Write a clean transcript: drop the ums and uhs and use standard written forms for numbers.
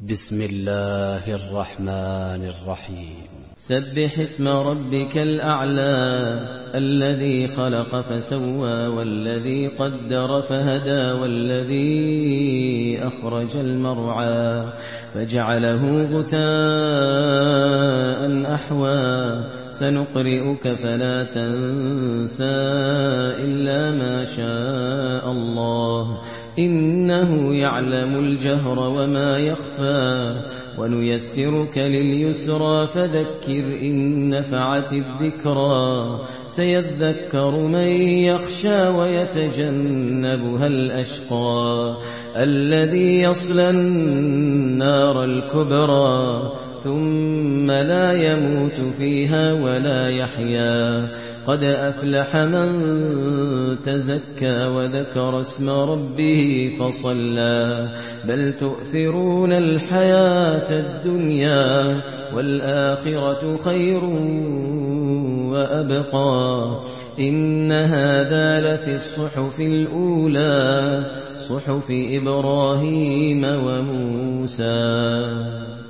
بسم الله الرحمن الرحيم. سبح اسم ربك الأعلى الذي خلق فسوى والذي قدر فهدى والذي أخرج المرعى فجعله غثاء أحوى سنقرئك فلا تنسى إلا ما شاء الله إنه يعلم الجهر وما يخفى ونيسرك لليسرى فذكر إن نفعت الذكرى سيذكر من يخشى ويتجنبها الأشقى الذي يصلى النار الكبرى ثم لا يموت فيها ولا يحيا قد أفلح من تزكى وذكر اسم ربه فصلى بل تؤثرون الحياة الدنيا والآخرة خير وأبقى إن هذا لفي الصحف الأولى صحف إبراهيم وموسى.